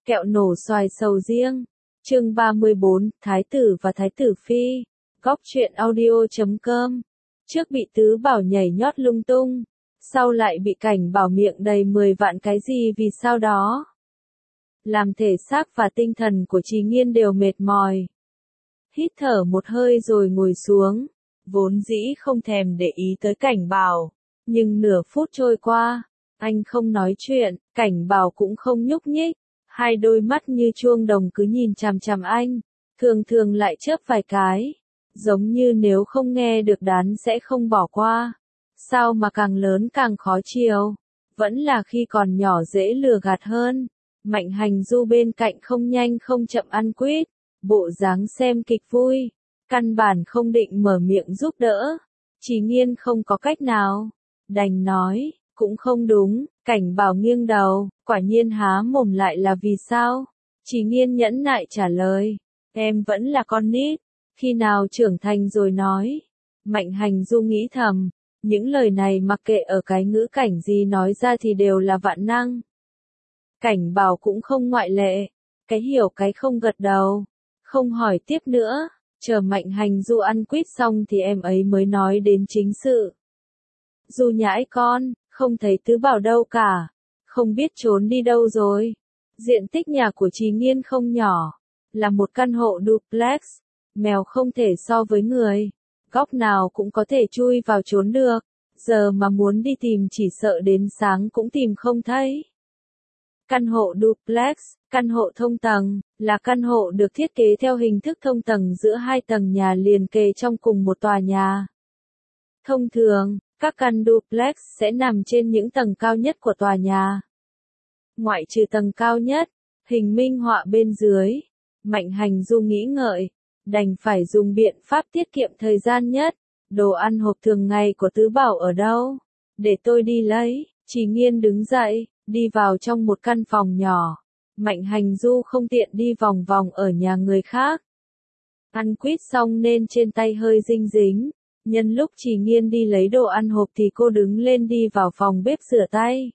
Kẹo nổ xoài sầu riêng. Chương 34, Thái tử và Thái tử Phi. Góc truyện audio.com. Trước bị Tứ Bảo nhảy nhót lung tung, sau lại bị Cảnh Bảo miệng đầy 10 vạn cái gì vì sao đó. Làm thể xác và tinh thần của Trì Nghiên đều mệt mỏi. Hít thở một hơi rồi ngồi xuống, vốn dĩ không thèm để ý tới Cảnh Bảo, nhưng nửa phút trôi qua, anh không nói chuyện, Cảnh Bảo cũng không nhúc nhích, hai đôi mắt như chuông đồng cứ nhìn chằm chằm anh, thường thường lại chớp vài cái, giống như nếu không nghe được đán sẽ không bỏ qua. Sao mà càng lớn càng khó chiều, vẫn là khi còn nhỏ dễ lừa gạt hơn. Mạnh Hành Du bên cạnh không nhanh không chậm ăn quýt, bộ dáng xem kịch vui, căn bản không định mở miệng giúp đỡ. Trì Nghiên không có cách nào, đành nói, cũng không đúng. Cảnh Bảo nghiêng đầu, quả nhiên há mồm lại là vì sao? Trì Nghiên nhẫn nại trả lời, em vẫn là con nít, khi nào trưởng thành rồi nói. Mạnh Hành Du nghĩ thầm, những lời này mặc kệ ở cái ngữ cảnh gì nói ra thì đều là vạn năng. Cảnh Bảo cũng không ngoại lệ, cái hiểu cái không gật đầu, không hỏi tiếp nữa, chờ Mạnh Hành Du ăn quýt xong thì em ấy mới nói đến chính sự. Du nhãi con, không thấy Tứ Bảo đâu cả, không biết trốn đi đâu rồi. Diện tích nhà của Trì Nghiên không nhỏ, là một căn hộ duplex, mèo không thể so với người, góc nào cũng có thể chui vào trốn được, giờ mà muốn đi tìm chỉ sợ đến sáng cũng tìm không thấy. Căn hộ duplex, căn hộ thông tầng, là căn hộ được thiết kế theo hình thức thông tầng giữa hai tầng nhà liền kề trong cùng một tòa nhà. Thông thường, các căn duplex sẽ nằm trên những tầng cao nhất của tòa nhà. Ngoại trừ tầng cao nhất, hình minh họa bên dưới, Mạnh Hành Du nghĩ ngợi, đành phải dùng biện pháp tiết kiệm thời gian nhất. Đồ ăn hộp thường ngày của Tứ Bảo ở đâu? Để tôi đi lấy. Trì Nghiên đứng dậy, đi vào trong một căn phòng nhỏ. Mạnh Hành Du không tiện đi vòng vòng ở nhà người khác. Ăn quýt xong nên trên tay hơi dinh dính. Nhân lúc Trì Nghiên đi lấy đồ ăn hộp thì cô đứng lên đi vào phòng bếp rửa tay.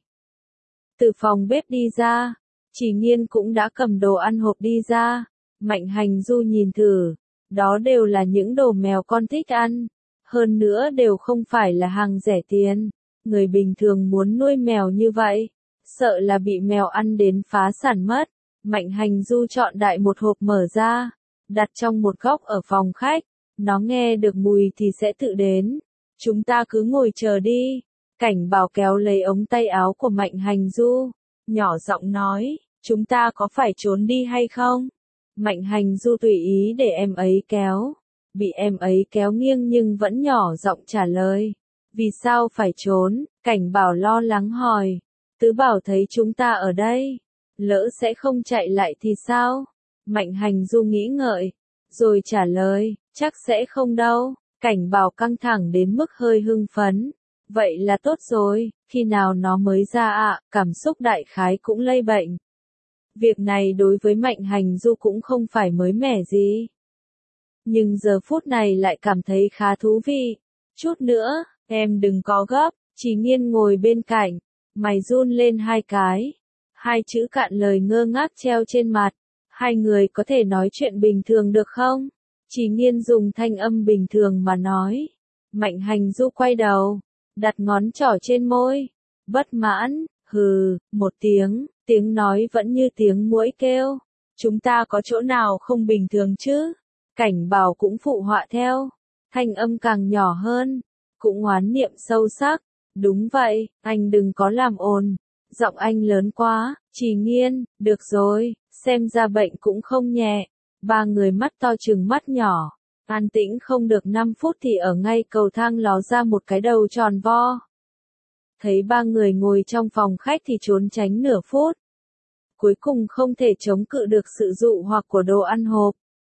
Từ phòng bếp đi ra, Trì Nghiên cũng đã cầm đồ ăn hộp đi ra. Mạnh Hành Du nhìn thử, đó đều là những đồ mèo con thích ăn. Hơn nữa đều không phải là hàng rẻ tiền. Người bình thường muốn nuôi mèo như vậy, sợ là bị mèo ăn đến phá sản mất. Mạnh Hành Du chọn đại một hộp mở ra, đặt trong một góc ở phòng khách. Nó nghe được mùi thì sẽ tự đến. Chúng ta cứ ngồi chờ đi. Cảnh Bảo kéo lấy ống tay áo của Mạnh Hành Du, nhỏ giọng nói, chúng ta có phải trốn đi hay không? Mạnh Hành Du tùy ý để em ấy kéo. Bị em ấy kéo nghiêng nhưng vẫn nhỏ giọng trả lời. Vì sao phải trốn? Cảnh Bảo lo lắng hỏi. Tứ Bảo thấy chúng ta ở đây, lỡ sẽ không chạy lại thì sao? Mạnh Hành Du nghĩ ngợi, rồi trả lời, chắc sẽ không đâu. Cảnh Bảo căng thẳng đến mức hơi hưng phấn. Vậy là tốt rồi, khi nào nó mới ra ạ? Cảm xúc đại khái cũng lây bệnh. Việc này đối với Mạnh Hành Du cũng không phải mới mẻ gì. Nhưng giờ phút này lại cảm thấy khá thú vị. Chút nữa, em đừng có gấp. Trì Nghiên ngồi bên cạnh, mày run lên hai cái. Hai chữ cạn lời ngơ ngác treo trên mặt. Hai người có thể nói chuyện bình thường được không? Trì Nghiên dùng thanh âm bình thường mà nói. Mạnh Hành Du quay đầu, đặt ngón trỏ trên môi. Bất mãn, hừ, một tiếng, tiếng nói vẫn như tiếng muỗi kêu. Chúng ta có chỗ nào không bình thường chứ? Cảnh Bảo cũng phụ họa theo. Thanh âm càng nhỏ hơn, cũng oán niệm sâu sắc. Đúng vậy, anh đừng có làm ồn. Giọng anh lớn quá. Trì Nghiên, được rồi, xem ra bệnh cũng không nhẹ. Ba người mắt to trừng mắt nhỏ. An tĩnh không được 5 phút thì ở ngay cầu thang ló ra một cái đầu tròn vo. Thấy ba người ngồi trong phòng khách thì trốn tránh nửa phút. Cuối cùng không thể chống cự được sự dụ hoặc của đồ ăn hộp.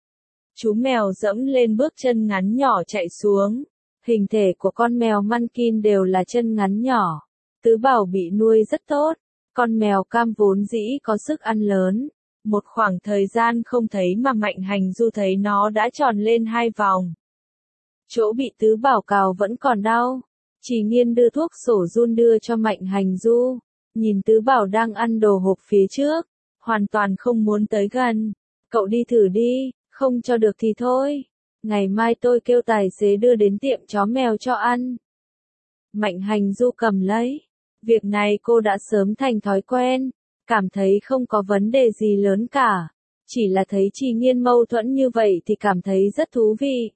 Chú mèo dẫm lên bước chân ngắn nhỏ chạy xuống. Hình thể của con mèo Munchkin đều là chân ngắn nhỏ. Tứ Bảo bị nuôi rất tốt. Con mèo cam vốn dĩ có sức ăn lớn. Một khoảng thời gian không thấy mà Mạnh Hành Du thấy nó đã tròn lên 2 vòng. Chỗ bị Tứ Bảo cào vẫn còn đau. Trì Nghiên đưa thuốc sổ run đưa cho Mạnh Hành Du. Nhìn Tứ Bảo đang ăn đồ hộp phía trước. hoàn toàn không muốn tới gần. Cậu đi thử đi, không cho được thì thôi. Ngày mai tôi kêu tài xế đưa đến tiệm chó mèo cho ăn. Mạnh Hành Du cầm lấy. Việc này cô đã sớm thành thói quen, cảm thấy không có vấn đề gì lớn cả. Chỉ là thấy Trì Nghiên mâu thuẫn như vậy thì cảm thấy rất thú vị.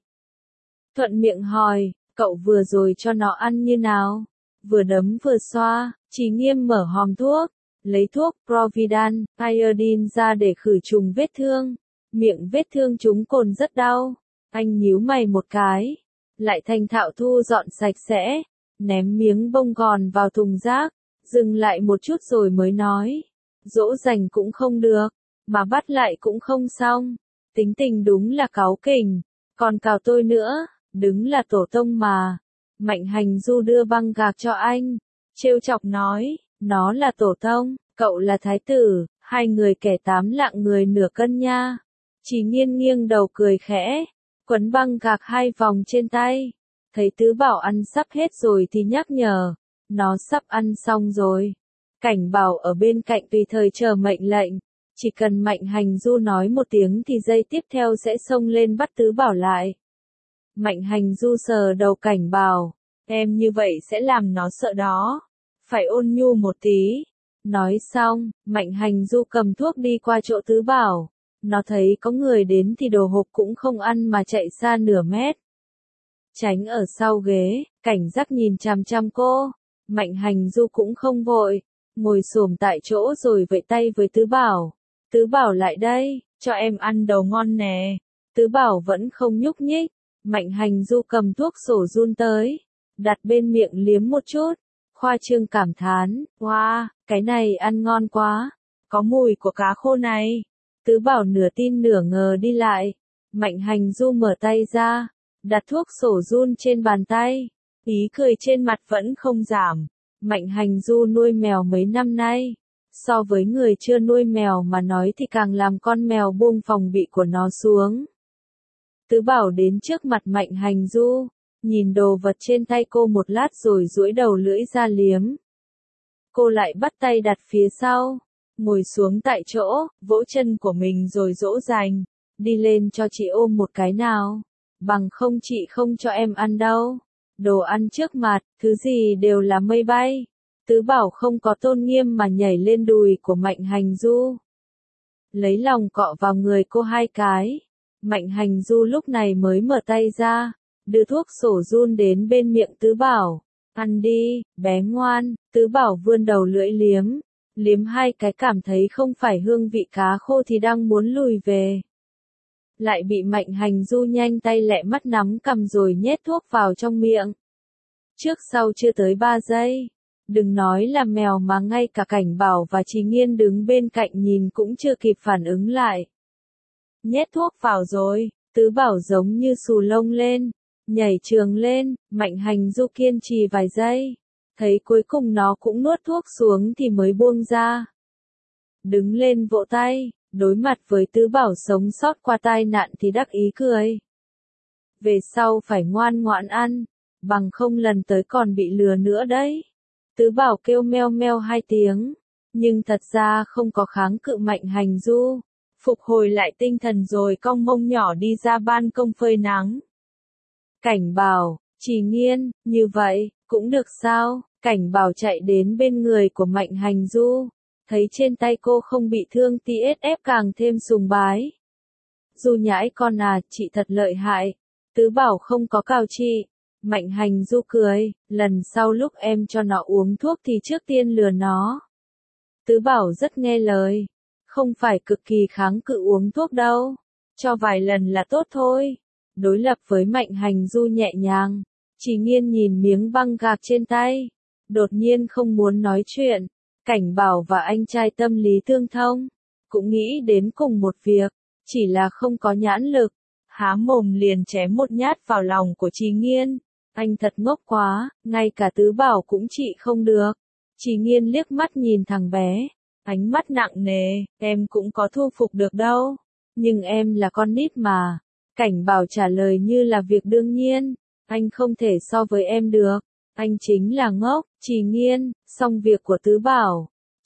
Thuận miệng hỏi, cậu vừa rồi cho nó ăn như nào? Vừa đấm vừa xoa, Trì Nghiên mở hòm thuốc, lấy thuốc Providan, iodine ra để khử trùng vết thương. Miệng vết thương chúng cồn rất đau. Anh nhíu mày một cái, lại thành thạo thu dọn sạch sẽ, ném miếng bông gòn vào thùng rác, dừng lại một chút rồi mới nói. Dỗ dành cũng không được, mà bắt lại cũng không xong. Tính tình đúng là cáu kỉnh, còn cào tôi nữa, đứng là tổ tông mà. Mạnh Hành Du đưa băng gạc cho anh, trêu chọc nói, nó là tổ tông, cậu là thái tử, hai người kẻ 8 lạng người nửa cân nha. Trì Nghiên nghiêng đầu cười khẽ, quấn băng gạc 2 vòng trên tay. Thấy Tứ Bảo ăn sắp hết rồi thì nhắc nhở, nó sắp ăn xong rồi. Cảnh Bảo ở bên cạnh tùy thời chờ mệnh lệnh, chỉ cần Mạnh Hành Du nói một tiếng thì giây tiếp theo sẽ xông lên bắt Tứ Bảo lại. Mạnh Hành Du sờ đầu Cảnh Bảo, em như vậy sẽ làm nó sợ đó, phải ôn nhu một tí. Nói xong, Mạnh Hành Du cầm thuốc đi qua chỗ Tứ Bảo, nó thấy có người đến thì đồ hộp cũng không ăn mà chạy xa nửa mét. Tránh ở sau ghế, cảnh giác nhìn chằm chằm cô. Mạnh Hành Du cũng không vội, ngồi xổm tại chỗ rồi vẫy tay với Tứ Bảo. Tứ Bảo lại đây, cho em ăn đầu ngon nè. Tứ Bảo vẫn không nhúc nhích. Mạnh Hành Du cầm thuốc sổ run tới, đặt bên miệng liếm một chút. Khoa trương cảm thán, wow, cái này ăn ngon quá, có mùi của cá khô này. Tứ Bảo nửa tin nửa ngờ đi lại. Mạnh Hành Du mở tay ra, đặt thuốc sổ run trên bàn tay, ý cười trên mặt vẫn không giảm. Mạnh Hành Du nuôi mèo mấy năm nay, so với người chưa nuôi mèo mà nói thì càng làm con mèo buông phòng bị của nó xuống. Tứ Bảo đến trước mặt Mạnh Hành Du, nhìn đồ vật trên tay cô một lát rồi duỗi đầu lưỡi ra liếm. Cô lại bắt tay đặt phía sau, ngồi xuống tại chỗ, vỗ chân của mình rồi dỗ dành, đi lên cho chị ôm một cái nào. Bằng không chị không cho em ăn đâu. Đồ ăn trước mặt, thứ gì đều là mây bay. Tứ Bảo không có tôn nghiêm mà nhảy lên đùi của Mạnh Hành Du, lấy lòng cọ vào người cô 2 cái. Mạnh Hành Du lúc này mới mở tay ra, đưa thuốc sổ run đến bên miệng Tứ Bảo. Ăn đi, bé ngoan. Tứ Bảo vươn đầu lưỡi liếm 2 cái cảm thấy không phải hương vị cá khô thì đang muốn lùi về. Lại bị Mạnh Hành Du nhanh tay lẹ mắt nắm cầm rồi nhét thuốc vào trong miệng. Trước sau chưa tới 3 giây. Đừng nói là mèo mà ngay cả Cảnh Bảo và Trì Nghiên đứng bên cạnh nhìn cũng chưa kịp phản ứng lại. Nhét thuốc vào rồi, Tứ Bảo giống như xù lông lên, nhảy trường lên. Mạnh Hành Du kiên trì vài giây, thấy cuối cùng nó cũng nuốt thuốc xuống thì mới buông ra. Đứng lên vỗ tay, đối mặt với Tứ Bảo sống sót qua tai nạn thì đắc ý cười. Về sau phải ngoan ngoãn ăn, bằng không lần tới còn bị lừa nữa đấy. Tứ Bảo kêu meo meo 2 tiếng, nhưng thật ra không có kháng cự Mạnh Hành Du. Phục hồi lại tinh thần rồi cong mông nhỏ đi ra ban công phơi nắng. Cảnh Bảo, Trì Nghiên, như vậy, cũng được sao? Cảnh Bảo chạy đến bên người của Mạnh Hành Du, thấy trên tay cô không bị thương TSF càng thêm sùng bái. Du nhãi con à, chị thật lợi hại. Tứ Bảo không có cào chị. Mạnh Hành Du cười, lần sau lúc em cho nó uống thuốc thì trước tiên lừa nó. Tứ Bảo rất nghe lời, không phải cực kỳ kháng cự uống thuốc đâu, cho vài lần là tốt thôi. Đối lập với Mạnh Hành Du nhẹ nhàng, Trì Nghiên nhìn miếng băng gạc trên tay, đột nhiên không muốn nói chuyện. Cảnh Bảo và anh trai tâm lý tương thông, cũng nghĩ đến cùng một việc, chỉ là không có nhãn lực, há mồm liền chém một nhát vào lòng của Trì Nghiên. Anh thật ngốc quá, ngay cả Tứ Bảo cũng trị không được. Trì Nghiên liếc mắt nhìn thằng bé, ánh mắt nặng nề, em cũng có thu phục được đâu, nhưng em là con nít mà. Cảnh Bảo trả lời như là việc đương nhiên, anh không thể so với em được, anh chính là ngốc. Trì Nghiên, xong việc của Tứ Bảo,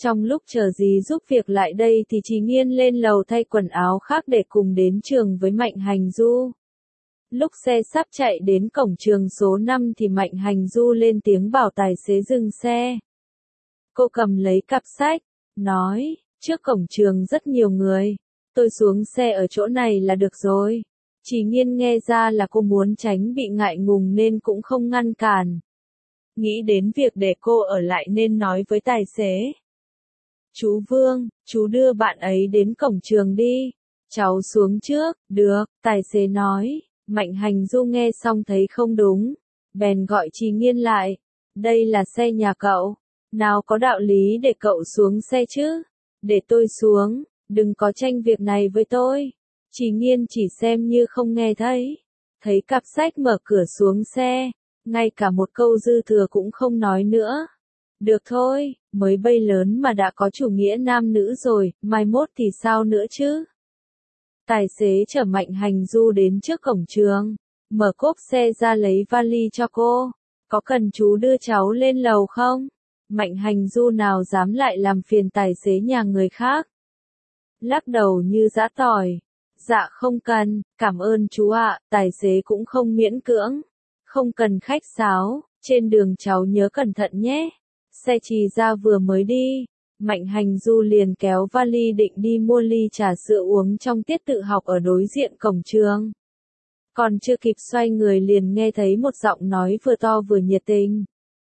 Trong lúc chờ dì giúp việc lại đây thì Trì Nghiên lên lầu thay quần áo khác để cùng đến trường với Mạnh Hành Du. Lúc xe sắp chạy đến cổng trường số 5 thì Mạnh Hành Du lên tiếng bảo tài xế dừng xe. Cô cầm lấy cặp sách, nói, trước cổng trường rất nhiều người, tôi xuống xe ở chỗ này là được rồi. Trì Nghiên nghe ra là cô muốn tránh bị ngại ngùng nên cũng không ngăn cản. Nghĩ đến việc để cô ở lại nên nói với tài xế. Chú Vương, chú đưa bạn ấy đến cổng trường đi. Cháu xuống trước, được, tài xế nói. Mạnh Hành Du nghe xong thấy không đúng. Bèn gọi Trì Nghiên lại. Đây là xe nhà cậu. Nào có đạo lý để cậu xuống xe chứ. Để tôi xuống, đừng có tranh việc này với tôi. Trì Nghiên chỉ xem như không nghe thấy. Thấy cặp sách mở cửa xuống xe. Ngay cả một câu dư thừa cũng không nói nữa. Được thôi, mới bay lớn mà đã có chủ nghĩa nam nữ rồi, mai mốt thì sao nữa chứ? Tài xế chở Mạnh Hành Du đến trước cổng trường, mở cốp xe ra lấy vali cho cô. Có cần chú đưa cháu lên lầu không? Mạnh Hành Du nào dám lại làm phiền tài xế nhà người khác. Lắc đầu như giã tỏi. Dạ không cần, cảm ơn chú ạ, tài xế cũng không miễn cưỡng. Không cần khách sáo, trên đường cháu nhớ cẩn thận nhé. Xe Trì ra vừa mới đi, Mạnh Hành Du liền kéo vali định đi mua ly trà sữa uống trong tiết tự học ở đối diện cổng trường. Còn chưa kịp xoay người liền nghe thấy một giọng nói vừa to vừa nhiệt tình.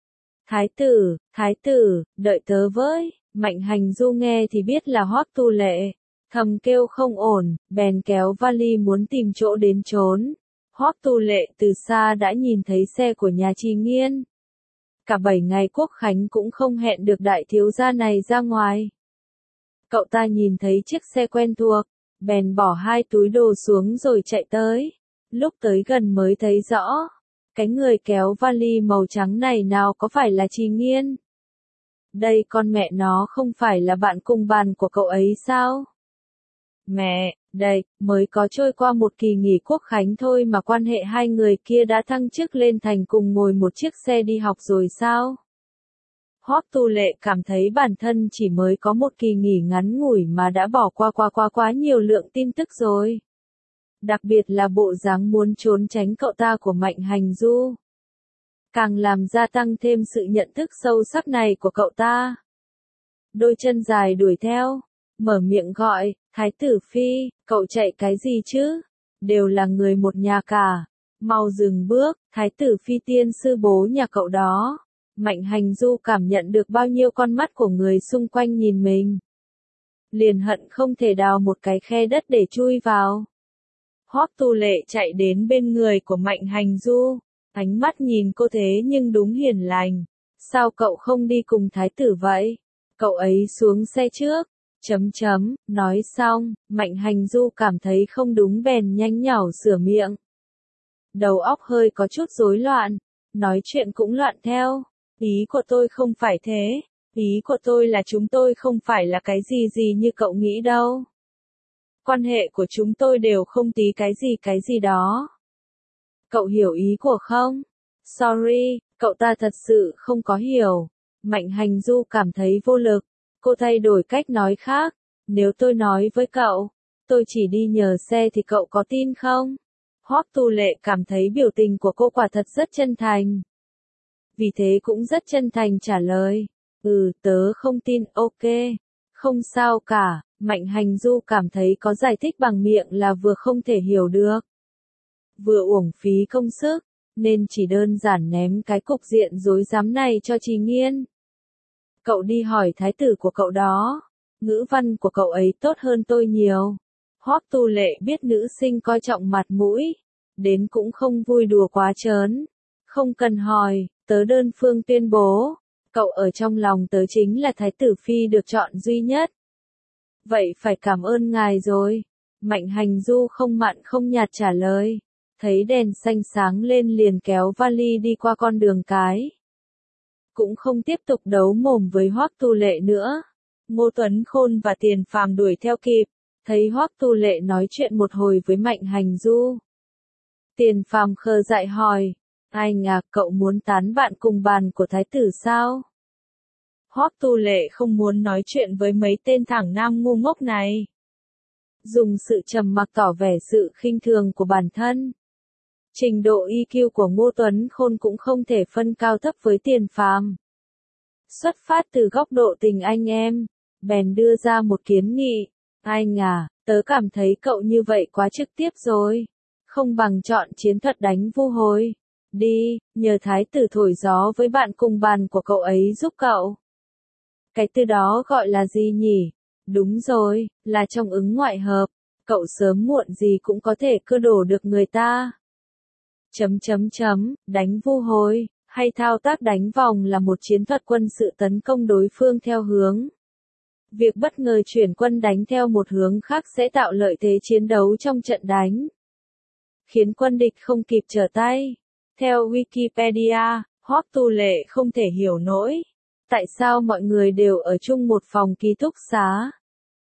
Thái tử, đợi tớ với. Mạnh Hành Du nghe thì biết là Hoắc Tu Lệ, thầm kêu không ổn, bèn kéo vali muốn tìm chỗ đến trốn. Hoắc Tu Lệ từ xa đã nhìn thấy xe của nhà Trì Nghiên. Cả 7 ngày Quốc Khánh cũng không hẹn được đại thiếu gia này ra ngoài. Cậu ta nhìn thấy chiếc xe quen thuộc, bèn bỏ 2 túi đồ xuống rồi chạy tới. Lúc tới gần mới thấy rõ, cái người kéo vali màu trắng này nào có phải là Trì Nghiên. Đây con mẹ nó không phải là bạn cùng bàn của cậu ấy sao? Mẹ, đây, mới có trôi qua một kỳ nghỉ Quốc Khánh thôi mà quan hệ hai người kia đã thăng chức lên thành cùng ngồi một chiếc xe đi học rồi sao? Hoắc Tu Lệ cảm thấy bản thân chỉ mới có một kỳ nghỉ ngắn ngủi mà đã bỏ qua quá nhiều lượng tin tức rồi. Đặc biệt là bộ dáng muốn trốn tránh cậu ta của Mạnh Hành Du. Càng làm gia tăng thêm sự nhận thức sâu sắc này của cậu ta. Đôi chân dài đuổi theo, mở miệng gọi, Thái tử Phi, cậu chạy cái gì chứ? Đều là người một nhà cả. Mau dừng bước, Thái tử Phi tiên sư bố nhà cậu đó. Mạnh Hành Du cảm nhận được bao nhiêu con mắt của người xung quanh nhìn mình. Liền hận không thể đào một cái khe đất để chui vào. Hoắc Tu Lệ chạy đến bên người của Mạnh Hành Du. Ánh mắt nhìn cô thế nhưng đúng hiền lành. Sao cậu không đi cùng thái tử vậy? Cậu ấy xuống xe trước. Nói xong, Mạnh Hành Du cảm thấy không đúng bèn nhanh nhảu sửa miệng. Đầu óc hơi có chút rối loạn. Nói chuyện cũng loạn theo. Ý của tôi không phải thế. Ý của tôi là chúng tôi không phải là cái gì như cậu nghĩ đâu. Quan hệ của chúng tôi đều không tí cái gì đó. Cậu hiểu ý của không? Sorry, cậu ta thật sự không có hiểu. Mạnh Hành Du cảm thấy vô lực. Cô thay đổi cách nói khác. Nếu tôi nói với cậu, tôi chỉ đi nhờ xe thì cậu có tin không? Hoắc Tu Lệ cảm thấy biểu tình của cô quả thật rất chân thành. Vì thế cũng rất chân thành trả lời. Tớ không tin, ok. Không sao cả, Mạnh Hành Du cảm thấy có giải thích bằng miệng là vừa không thể hiểu được. Vừa uổng phí công sức, nên chỉ đơn giản ném cái cục diện rối rắm này cho Trì Nghiên. Cậu đi hỏi thái tử của cậu đó. Ngữ văn của cậu ấy tốt hơn tôi nhiều. Hoắc Tu Lệ biết nữ sinh coi trọng mặt mũi. Đến cũng không vui đùa quá trớn. Không cần hỏi, tớ đơn phương tuyên bố. Cậu ở trong lòng tớ chính là thái tử phi được chọn duy nhất. Vậy phải cảm ơn ngài rồi. Mạnh Hành Du không mặn không nhạt trả lời. Thấy đèn xanh sáng lên liền kéo vali đi qua con đường cái. Cũng không tiếp tục đấu mồm với Hoắc Tu Lệ nữa. Ngô Tuấn Khôn và Tiền Phàm đuổi theo kịp. Thấy Hoắc Tu Lệ nói chuyện một hồi với Mạnh Hành Du. Tiền Phàm khờ dại hỏi. Anh à, cậu muốn tán bạn cùng bàn của thái tử sao? Hoắc Tu Lệ không muốn nói chuyện với mấy tên thẳng nam ngu ngốc này. Dùng sự trầm mặc tỏ vẻ sự khinh thường của bản thân. Trình độ EQ của Ngô Tuấn Khôn cũng không thể phân cao thấp với Tiền Phàm. Xuất phát từ góc độ tình anh em, bèn đưa ra một kiến nghị. Anh à, tớ cảm thấy cậu như vậy quá trực tiếp rồi. Không bằng chọn chiến thuật đánh vu hồi. Đi, nhờ thái tử thổi gió với bạn cùng bàn của cậu ấy giúp cậu. Cái từ đó gọi là gì nhỉ? Đúng rồi, là trong ứng ngoại hợp. Cậu sớm muộn gì cũng có thể cưa đổ được người ta. Đánh vu hồi, hay thao tác đánh vòng là một chiến thuật quân sự tấn công đối phương theo hướng. Việc bất ngờ chuyển quân đánh theo một hướng khác sẽ tạo lợi thế chiến đấu trong trận đánh, khiến quân địch không kịp trở tay. Theo Wikipedia, Hoắc Tu Lệ không thể hiểu nổi tại sao mọi người đều ở chung một phòng ký túc xá,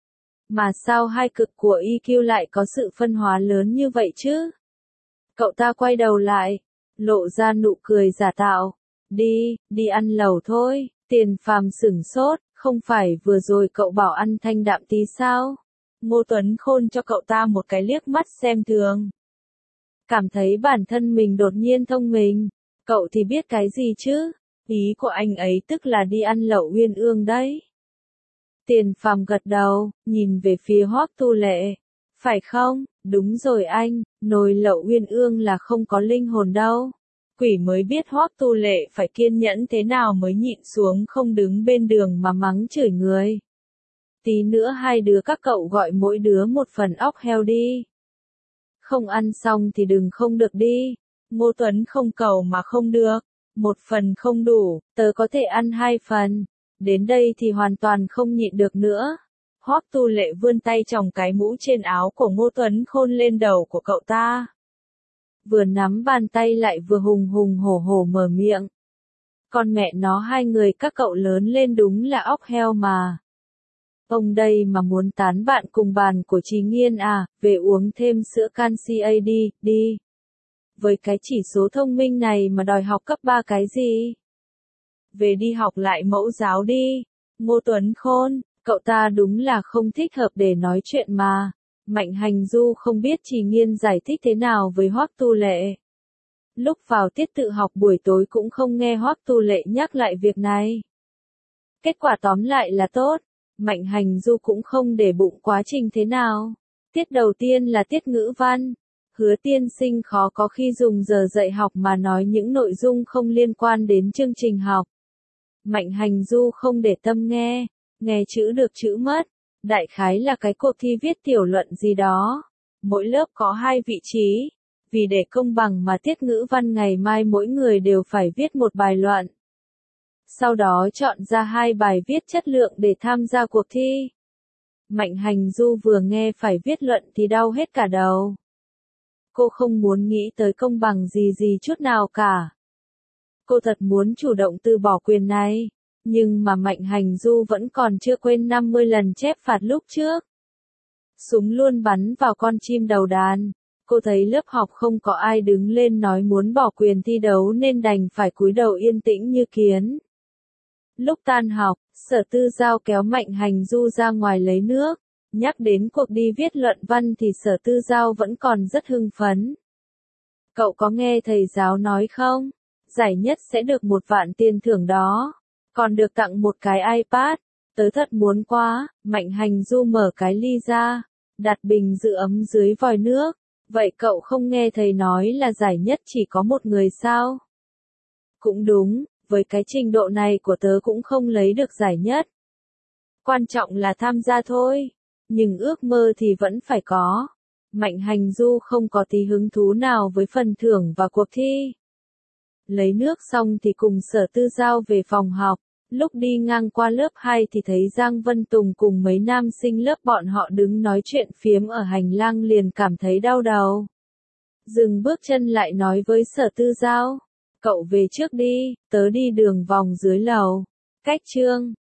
mà sao hai cực của EQ lại có sự phân hóa lớn như vậy chứ? Cậu ta quay đầu lại, lộ ra nụ cười giả tạo. Đi ăn lẩu thôi. Tiền Phàm sửng sốt, không phải vừa rồi cậu bảo ăn thanh đạm tí sao? Ngô Tuấn Khôn cho cậu ta một cái liếc mắt xem thường. Cảm thấy bản thân mình đột nhiên thông minh. Cậu thì biết cái gì chứ? Ý của anh ấy tức là đi ăn lẩu Uyên Ương đấy. Tiền Phàm gật đầu, nhìn về phía Hoắc Tu Lệ. Phải không? Đúng rồi anh, nồi lẩu Uyên Ương là không có linh hồn đâu. Quỷ mới biết Hoắc Tu Lệ phải kiên nhẫn thế nào mới nhịn xuống không đứng bên đường mà mắng chửi người. Tí nữa hai đứa các cậu gọi mỗi đứa một phần óc heo đi. Không ăn xong thì đừng không được đi. Ngô Tuấn không cầu mà không được. Một phần không đủ, tớ có thể ăn hai phần. Đến đây thì hoàn toàn không nhịn được nữa. Hoắc Tu Lệ vươn tay chòng cái mũ trên áo của Ngô Tuấn Khôn lên đầu của cậu ta. Vừa nắm bàn tay lại vừa hùng hùng hổ hổ mở miệng. Con mẹ nó hai người các cậu lớn lên đúng là óc heo mà. Ông đây mà muốn tán bạn cùng bàn của Trí Nghiên à, về uống thêm sữa canxi đi. Với cái chỉ số thông minh này mà đòi học cấp 3 cái gì? Về đi học lại mẫu giáo đi. Ngô Tuấn Khôn, cậu ta đúng là không thích hợp để nói chuyện mà. Mạnh Hành Du không biết Trì Nghiên giải thích thế nào với Hoắc Tu Lệ. Lúc vào tiết tự học buổi tối cũng không nghe Hoắc Tu Lệ nhắc lại việc này. Kết quả tóm lại là tốt. Mạnh Hành Du cũng không để bụng quá trình thế nào. Tiết đầu tiên là tiết ngữ văn. Hứa tiên sinh khó có khi dùng giờ dạy học mà nói những nội dung không liên quan đến chương trình học. Mạnh Hành Du không để tâm nghe chữ được chữ mất. Đại khái là cái cuộc thi viết tiểu luận gì đó. Mỗi lớp có 2 vị trí. Vì để công bằng mà tiết ngữ văn ngày mai mỗi người đều phải viết một bài luận. Sau đó chọn ra 2 bài viết chất lượng để tham gia cuộc thi. Mạnh Hành Du vừa nghe phải viết luận thì đau hết cả đầu. Cô không muốn nghĩ tới công bằng gì chút nào cả. Cô thật muốn chủ động từ bỏ quyền này. Nhưng mà Mạnh Hành Du vẫn còn chưa quên 50 lần chép phạt lúc trước. Súng luôn bắn vào con chim đầu đàn. Cô thấy lớp học không có ai đứng lên nói muốn bỏ quyền thi đấu nên đành phải cúi đầu yên tĩnh như kiến. Lúc tan học, Sở Tư Giao kéo Mạnh Hành Du ra ngoài lấy nước. Nhắc đến cuộc đi viết luận văn thì Sở Tư Giao vẫn còn rất hưng phấn. Cậu có nghe thầy giáo nói không? Giải nhất sẽ được 1 vạn tiền thưởng đó. Còn được tặng một cái iPad. Tớ thật muốn quá. Mạnh Hành Du mở cái ly ra. Đặt bình giữ ấm dưới vòi nước. Vậy cậu không nghe thầy nói là giải nhất chỉ có một người sao? Cũng đúng, với cái trình độ này của tớ cũng không lấy được giải nhất. Quan trọng là tham gia thôi. Nhưng ước mơ thì vẫn phải có. Mạnh Hành Du không có tí hứng thú nào với phần thưởng và cuộc thi. Lấy nước xong thì cùng Sở Tư Giao về phòng học. Lúc đi ngang qua lớp 2 thì thấy Giang Vân Tùng cùng mấy nam sinh lớp bọn họ đứng nói chuyện phiếm ở hành lang liền cảm thấy đau đầu. Dừng bước chân lại nói với Sở Tư Giao. Cậu về trước đi, tớ đi đường vòng dưới lầu. Cách chương